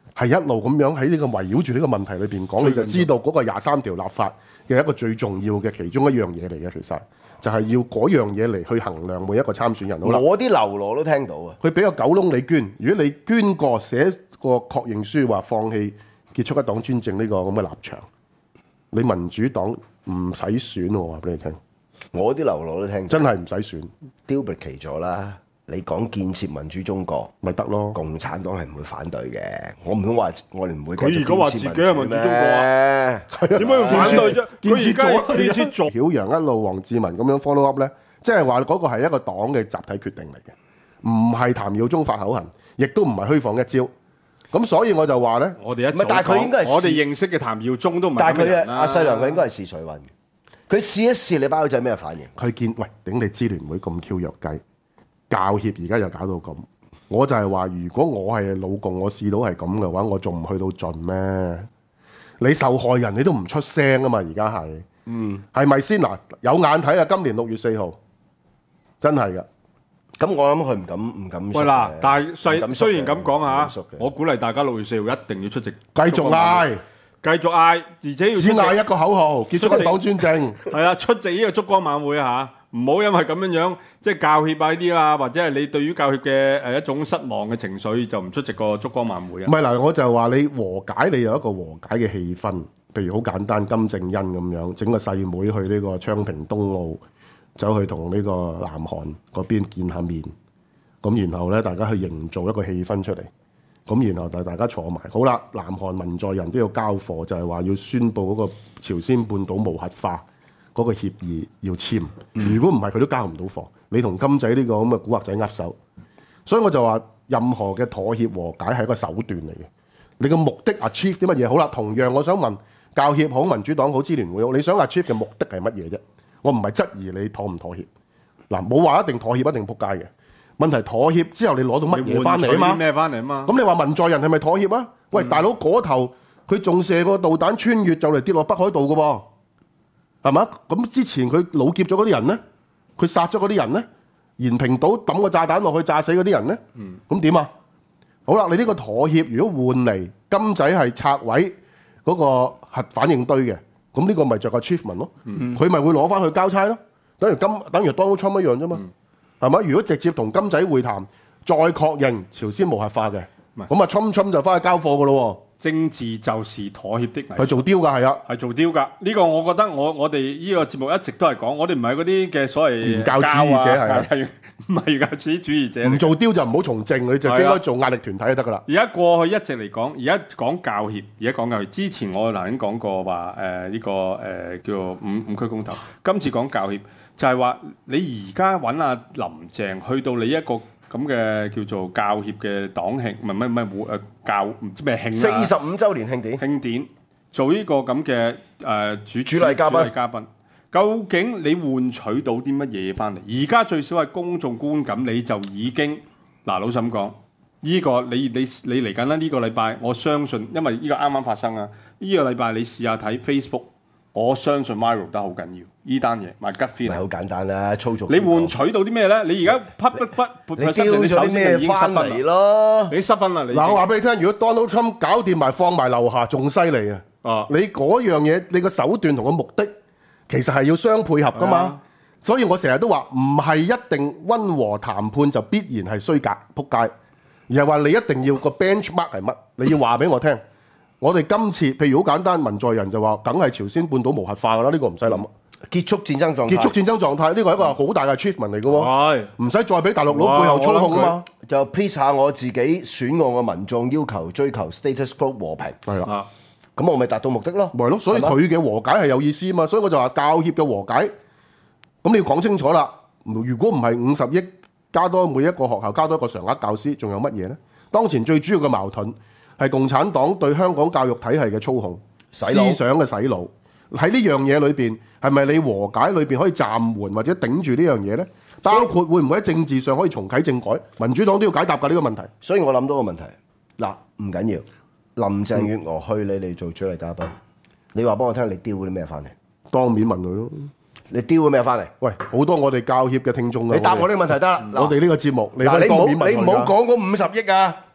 係一路咁樣喺呢個圍繞住呢個問題裏邊講，你就知道嗰個廿三條立法嘅一個最重要嘅其中一樣嘢嚟嘅，其實就係要嗰樣嘢嚟去衡量每一個參選人。好啦， 我啲流羅都聽到啊！ 佢俾個九窿你捐，如果你捐過寫個確認書話放棄結束一黨專政呢個咁嘅立場，你民主黨唔使選喎，我話俾你聽。 我啲流羅都聽到， 真係唔使選， 丟別奇咗啦！你講建設民主中國咪得咯？ 共產黨係唔會反對嘅。我唔通話我哋唔會。 佢而家話自己係民主中國啊？點解要反對啫？佢而家建設做曉陽一路黃志文咁樣 follow up 咧，即係話嗰個係一個黨嘅集體決定嚟嘅，唔係譚耀宗發口痕，亦都唔係虛晃一招。咁所以我就話咧， 我哋一早但係佢應該係我哋認識嘅譚耀宗都唔係但係佢咁嘅人啦。 阿細良佢應該係試水運，佢試一試你包仔咩反應？ 佢見喂頂你支聯會咁 Q 弱雞，教協而家又搞到咁，我就係話，如果我係老共，我試到係咁嘅話，我仲唔去到盡咩？你受害人你都唔出聲啊嘛，而家係，嗯，係咪先嗱？有眼睇啊！今年六月四號，真係噶。 咁我諗佢唔敢唔敢。 喂嗱，但係唔雖敢雖然咁講唔敢嚇縮嘅， 我鼓勵大家六月四號一定要出席， 繼續嗌， 繼續嗌，而且要只出席嗌一個口號，結束一黨專政。 係啦，出席呢個燭光晚會啊嚇，唔好因為咁樣樣，即係教協啊呢啲啊，或者係你對於教協嘅誒一種失望嘅情緒，就唔出席個燭光晚會啊。 唔係嗱，我就話你和解，你有一個和解嘅氣氛，譬如好簡單，金正恩咁樣整個細妹去呢個昌平東澳，走去同呢個南韓嗰邊見下面。咁然後咧，大家去營造一個氣氛出嚟。咁然後大大家坐埋，好啦，南韓文在人都要交貨，就係話要宣佈嗰個朝鮮半島無核化嗰個協議要簽。如果唔係，佢都交唔到貨。你同金仔呢個咁嘅古惑仔握手，所以我就話任何嘅妥協和解係一個手段嚟嘅。你個目的 achieve 啲乜嘢？好啦，同樣我想問教協好、民主黨好、支聯會好，你想 achieve 嘅目的係乜嘢啫？我唔係質疑你妥唔妥協，嗱，冇話一定妥協一定仆街嘅。問題妥協之後，你攞到乜嘢翻嚟啊嘛？ 咩翻嚟啊嘛？ 咁你話文在人係咪妥協啊？喂，大佬嗰頭佢仲射個導彈穿越就嚟跌落北海道嘅噃，係嘛？咁之前佢老劫咗嗰啲人咧，佢殺咗嗰啲人咧，延平島抌個炸彈落去炸死嗰啲人咧，咁點啊？好啦，你呢個妥協如果換嚟金仔係拆毀嗰個核反應堆嘅，咁呢個咪就個 achievement 咯，佢咪會攞翻去交差咯，等於金等於 Donald Trump 一樣啫嘛。係嘛？如果直接同金仔會談，再確認朝鮮無核化嘅，咁啊，侵侵就翻去交貨噶咯。 政治就是妥協的藝術， 係做雕㗎，係啊， 係做雕㗎。呢個我覺得我我哋呢個節目一直都係講，我哋唔係嗰啲嘅所謂原教主義者係啊， 唔係原教主義主義者。 唔做雕就唔好從政，你就應該做壓力團體就得㗎啦。 而家過去一直嚟講，而家講教協，而家講教協。之前我頭先講過話誒呢個誒、呃、叫做五五區公投，今次講教協。就係話你而家揾阿林鄭去到你一個咁嘅叫做教協嘅黨慶，唔係唔係唔係會誒教唔知咩慶四十五週年慶典， 慶典做呢個咁嘅誒主主禮嘉賓， 嘉賓，究竟你換取到啲乜嘢翻嚟？而家最少係公眾觀感，你就已經嗱老實咁講，呢個你你你嚟緊啦呢個禮拜，我相信因為呢個啱啱發生啊，呢個禮拜你試下睇 Facebook。我相信 viral 得好緊要，呢單嘢買吉 feel 係好簡單啦，操作。 你換取到啲咩咧？你而家匹不不， 你丟咗啲咩翻嚟咯？ 你失分啦！你嗱，我話俾你聽，如果 Donald Trump 搞掂埋放埋樓下，仲犀利啊！啊，你嗰樣嘢，你個手段同個目的，其實係要相配合噶嘛。啊、所以我成日都話，唔係一定溫和談判就必然係衰格撲街，而係話你一定要個 benchmark 係乜？你要話俾我聽。我哋今次譬如好簡單，文在人就話，梗係朝鮮半島無核化㗎啦，呢、這個唔使諗。 結束戰爭狀態。 結束戰爭狀態，呢、這個係一個好大嘅 achievement 嚟嘅喎。 係， 唔使再俾大陸佬背後操控啊嘛。 就 please 下我自己選我嘅民眾要求追求 status quo 和平。 係啦。 咁我咪達到目的咯。 咪咯，所以佢嘅和解係有意思啊嘛。所以我就話教協嘅和解，咁你要講清楚啦。如果唔係五十億加多每一個學校加多一個常額教師，仲有乜嘢咧？當前最主要嘅矛盾。係共產黨對香港教育體系嘅操控、思想嘅洗腦，喺呢樣嘢裏邊，係咪你和解裏邊可以暫緩或者頂住呢樣嘢呢？包括會唔會喺政治上可以重啟政改？民主黨都要解答㗎呢個問題。 所以我諗到個問題，嗱唔緊要，林鄭月娥去你哋做主禮嘉賓，你話幫我聽，你丟啲咩翻嚟？ 當面問佢咯。 你丟咗咩翻嚟？ 喂，好多我哋教協嘅聽眾啊！ 你答我呢個問題得啦。 我哋呢個節目，你嗱你唔好你唔好講嗰五十億啊！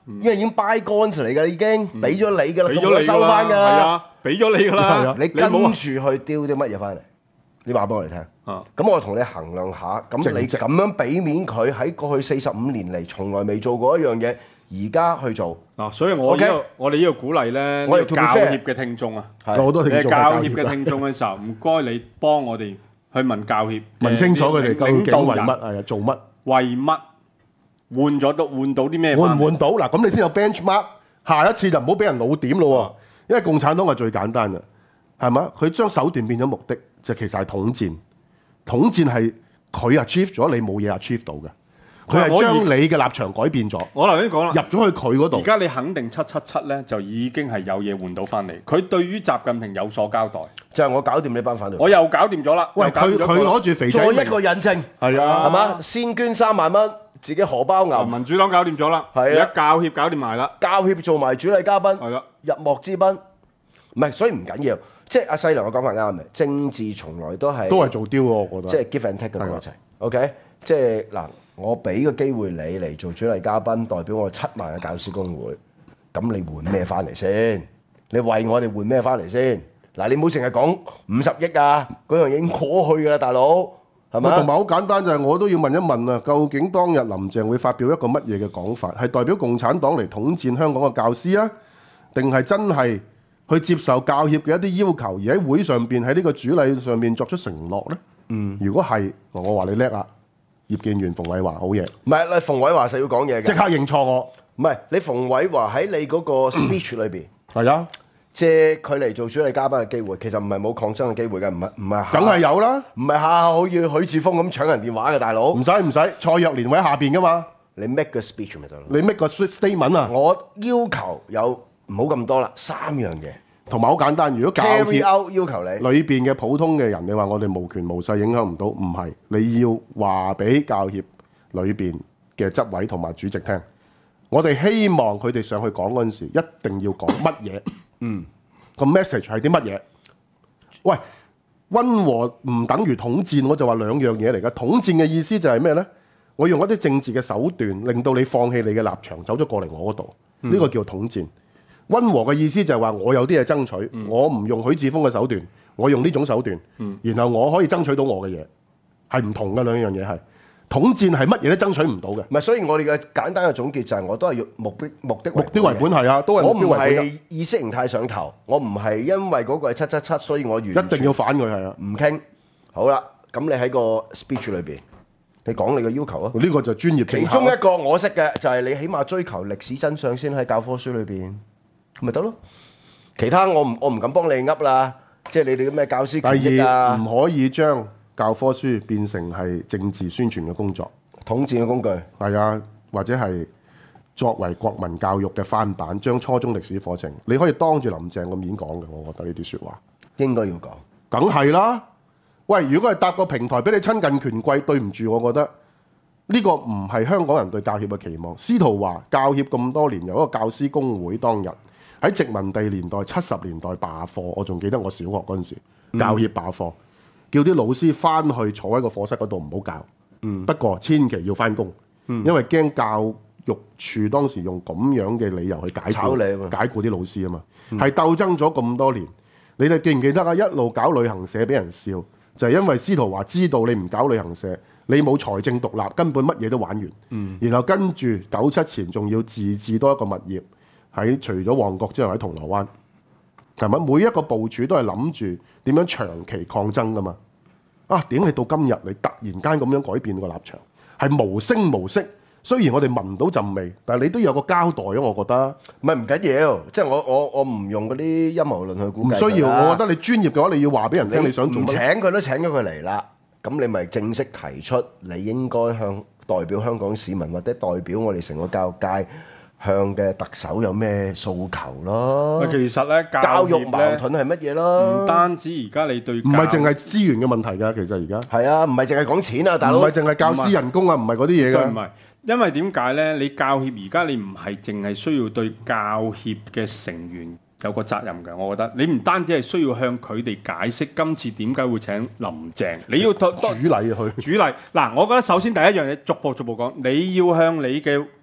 因為已經 buy guns 嚟㗎，已經俾咗你㗎啦， 俾咗你收翻㗎， 係啊，俾咗你㗎啦， 你跟住冇去丟啲乜嘢翻嚟？你話俾我哋聽。 啊咁我同你衡量下，咁你咁樣俾面佢喺過去四十五年嚟，從來未做過一樣嘢，而家去做。 嗱，所以我呢 OK？ 個我哋呢個鼓勵咧， 我哋呢個教協嘅聽眾啊， 係好多聽眾你係教協係教協嘅聽眾嘅時候，唔該你幫我哋去問教協， 問清楚佢哋究竟為領導人乜係啊，做乜？ 為乜換咗到換到啲咩翻嚟？ 換唔換到嗱？咁你先有 benchmark，下一次就唔好俾人老點咯喎，因為共產黨係最簡單嘅，係嘛？佢將手段變咗目的，就其實係統戰。統戰係佢 achieve 咗，你冇嘢 achieve 到嘅。佢係將你嘅立場改變咗， 我頭先講啦， 入咗去佢嗰度。 而家你肯定七七七咧，就已經係有嘢換到翻嚟。佢對於習近平有所交代， 就係我搞掂呢班反對派。 我又搞掂咗啦。 喂， 又搞掂咗佢佢攞住肥仔再明一個印證， 係啊， 係嘛？先捐三萬蚊，自己荷包牛， 民主黨搞掂咗啦， 係啊而家教協搞掂埋啦， 教協做埋主禮嘉賓， 係啦。 入幕之賓，唔係，所以唔緊要。即係阿細良嘅講法啱嘅，政治從來都係都係做雕喎，我覺得。 即係 give and take 嘅過程。OK，即係嗱，我俾個機會你嚟做主禮嘉賓，代表我七萬嘅教師公會，咁你換咩翻嚟先？你為我哋換咩翻嚟先？嗱，你唔好淨係講五十億啊，嗰樣已經過去㗎啦，大佬，係咪？ 同埋好簡單就係我都要問一問啊，究竟當日林鄭會發表一個乜嘢嘅講法？係代表共產黨嚟統戰香港嘅教師啊，定係真係去接受教協嘅一啲要求，而喺會上邊喺呢個主禮上邊作出承諾呢？嗯，如果係，我話你叻啊，葉建源、馮偉華好嘢， 唔係，你馮偉華實要講嘢嘅， 即刻認錯我。 唔係你馮偉華喺你嗰個 speech 裏邊。 係啊， 借佢嚟做主禮嘉賓嘅機會，其實唔係冇抗爭嘅機會嘅，唔係唔係， 梗係有啦， 唔係下下好似許智峰咁搶人電話嘅大佬。 唔使唔使，蔡若蓮喺下邊噶嘛， 你 make 個 speech 咪得咯。 你 make 個 statement 啊， 我要求有唔好咁多啦，三樣嘢。 同埋好簡單，如果教 carry 協 out 要求你， 裏邊嘅普通嘅人，你話我哋無權無勢影響唔到，唔係，你要話俾教協裏邊嘅執委同埋主席聽，我哋希望佢哋上去講嗰陣時，一定要講乜嘢？嗯，個 message 係啲乜嘢？喂，溫和唔等於統戰，我就話兩樣嘢嚟㗎。統戰嘅意思就係咩呢？我用一啲政治嘅手段，令到你放棄你嘅立場，走咗過嚟我嗰度，呢、個叫統戰。溫和嘅意思就係話我有啲嘢爭取，嗯、我唔用許智峰嘅手段，我用呢種手段，嗯、然後我可以爭取到我嘅嘢，係唔同嘅兩樣嘢係。統戰係乜嘢都爭取唔到嘅。 唔係，所以我哋嘅簡單嘅總結就係，我都係要目的目的目標為本係啊，都係我唔目標為本。 係意識形態上頭，我唔係因為嗰個係七七七，所以我完全一定要反佢係啊。 唔傾。好啦，咁你喺個 speech 裏邊，你講你嘅要求啊。 呢個就專業技巧。 其中一個我識嘅就係你起碼追求歷史真相先喺教科書裏邊，咪得咯。其他我唔我唔敢幫你噏啦，即係你哋嘅咩教師權益第二啊， 唔可以將教科書變成係政治宣傳嘅工作， 統戰嘅工具。 係啊，或者係作為國民教育嘅翻版，將初中歷史課程，你可以當住林鄭個面講嘅，我覺得呢啲説話應該要講。 梗係啦。喂，如果係搭個平台俾你親近權貴，對唔住，我覺得呢個唔係香港人對教協嘅期望。司徒華教協咁多年，由一個教師公會當日喺殖民地年代、七十年代罷課，我仲記得我小學嗰陣時，教協罷課，叫啲老師翻去坐喺個課室嗰度唔好教。嗯、不過千祈要翻工，嗯、因為驚教育處當時用咁樣嘅理由去解僱解僱啲老師啊嘛，係、嗯、鬥爭咗咁多年。你哋記唔記得啊？一路搞旅行社俾人笑，就係、是、因為司徒華知道你唔搞旅行社，你冇財政獨立，根本乜嘢都玩完。嗯、然後跟住九七前仲要自置多一個物業喺除咗旺角之外喺銅鑼灣，係咪？每一個部署都係諗住點樣長期抗爭噶嘛？啊，點你到今日你突然間咁樣改變個立場，係無聲無息。雖然我哋聞到陣味，但係你都有個交代啊！我覺得唔係唔緊要，即係我我我唔用嗰啲陰謀論去估計。 唔需要，我覺得你專業嘅話，你要話俾人聽你，你想做乜。 請佢都請咗佢嚟啦，咁你咪正式提出你應該向代表香港市民或者代表我哋成個教育界向嘅特首有咩訴求咯？ 其實咧， 教育矛盾係乜嘢咯？ 唔單止而家你對， 唔係淨係資源嘅問題㗎，其實而家係啊，唔係淨係講錢啊，大佬， 唔係淨係教師人工啊，唔係嗰啲嘢㗎。 唔係，因為點解咧？你教協而家你唔係淨係需要對教協嘅成員有個責任嘅，我覺得你唔單止係需要向佢哋解釋今次點解會請林鄭，你要多主禮去主禮嗱。我覺得首先第一樣嘢逐步逐步講，你要向你嘅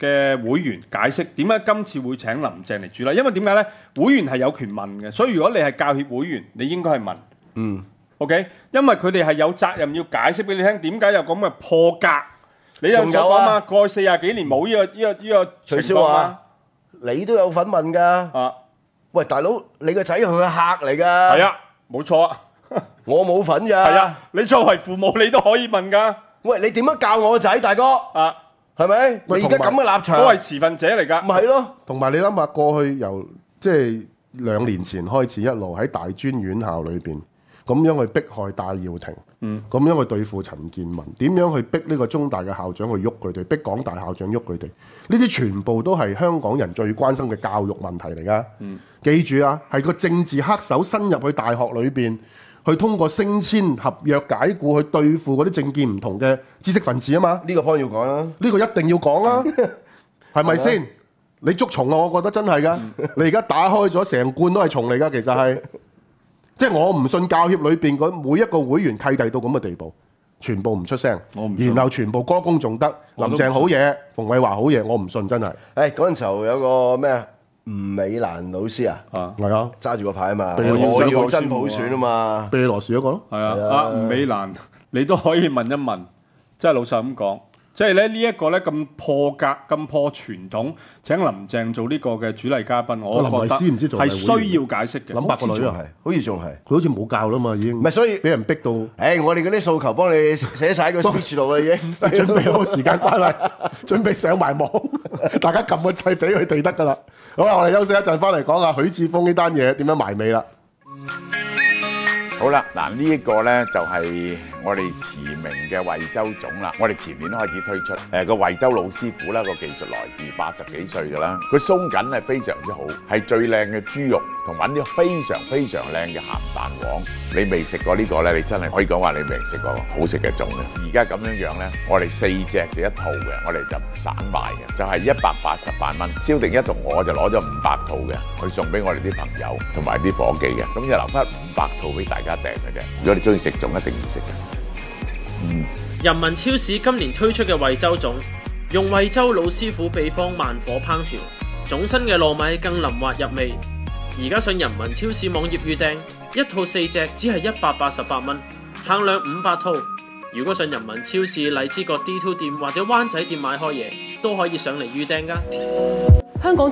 嘅會員解釋點解今次會請林鄭嚟主禮，因為點解咧？會員係有權問嘅，所以如果你係教協會員，你應該係問。 嗯 OK， 因為佢哋係有責任要解釋俾你聽，點解有咁嘅破格。你有所講嘛？過去四十幾年冇呢個呢個呢個情況嘛？ 你都有份問㗎。 啊， 喂，大佬，你個仔係佢嘅客嚟㗎。 係啊，冇錯啊。 我冇份㗎。 係啊，你作為父母，你都可以問㗎。 喂，你點樣教我個仔，大哥？ 啊， 係咪？你而家咁嘅立場， 都係持份者嚟㗎。 咪係咯。 同埋你諗下，過去由即係兩年前開始，一路喺大專院校裏邊咁樣去迫害戴耀廷，嗯，咁樣去對付陳健民，點樣去逼呢個中大嘅校長去喐佢哋，逼港大校長喐佢哋，呢啲全部都係香港人最關心嘅教育問題嚟㗎。嗯，記住啊，係個政治黑手伸入去大學裏邊，去通過升遷、合約解僱去對付嗰啲政見唔同嘅知識分子啊嘛。 呢個 point 要講啦， 呢個一定要講啦，係咪先？你捉蟲啊，我覺得真係㗎。你而家打開咗成罐都係蟲嚟㗎，其實係。即係我唔信教協裏邊嗰每一個會員契弟到咁嘅地步，全部唔出聲，然後全部歌功頌德，林鄭好嘢，馮偉華好嘢，我唔信真係。 誒嗰陣時候有個咩啊，吳美蘭老師啊， 係啊， 揸住個牌啊嘛， 我我要真普選啊嘛， 庇羅士嗰個咯， 係啊，阿吳美蘭，你都可以問一問，即係老實咁講。即係咧呢一個咧咁破格、咁破傳統，請林鄭做呢個嘅主禮嘉賓，我覺得係需要解釋嘅。 諗八個女啊， 好似仲係， 佢好似冇教啦嘛，已經。 唔係，所以俾人逼到。誒， 我哋嗰啲訴求幫你寫晒喺個 speech 度啦，已經。 準備好時間關係，準備上埋網，大家撳個掣俾佢哋得㗎啦。好啦，我哋休息一陣，翻嚟講下許智峰呢單嘢點樣埋尾啦。 好啦，嗱呢一個咧就係我哋馳名嘅惠州粽啦。我哋前年開始推出，誒個惠州老師傅啦，個技術來自八十幾歲㗎啦。佢鬆緊係非常之好，係最靚嘅豬肉，同揾啲非常非常靚嘅鹹蛋黃。你未食過呢個咧，你真係可以講話你未食過好食嘅粽嘅。而家咁樣樣咧，我哋四隻就一套嘅，我哋就唔散賣嘅，就係一百八十八蚊。蕭定一同我就攞咗五百套嘅，去送俾我哋啲朋友同埋啲伙計嘅，咁就留翻五百套俾大家訂嘅啫。如果你中意食粽，一定要食嘅。嗯， 人民超市今年推出嘅惠州粽，用惠州老師傅秘方慢火烹調，粽身嘅糯米更淋滑入味。而家上人民超市網頁預訂，一套四隻只係一百八十八蚊，限量五百套。如果上人民超市荔枝角 D 二 店或者灣仔店買開嘢，都可以上嚟預訂㗎。 香港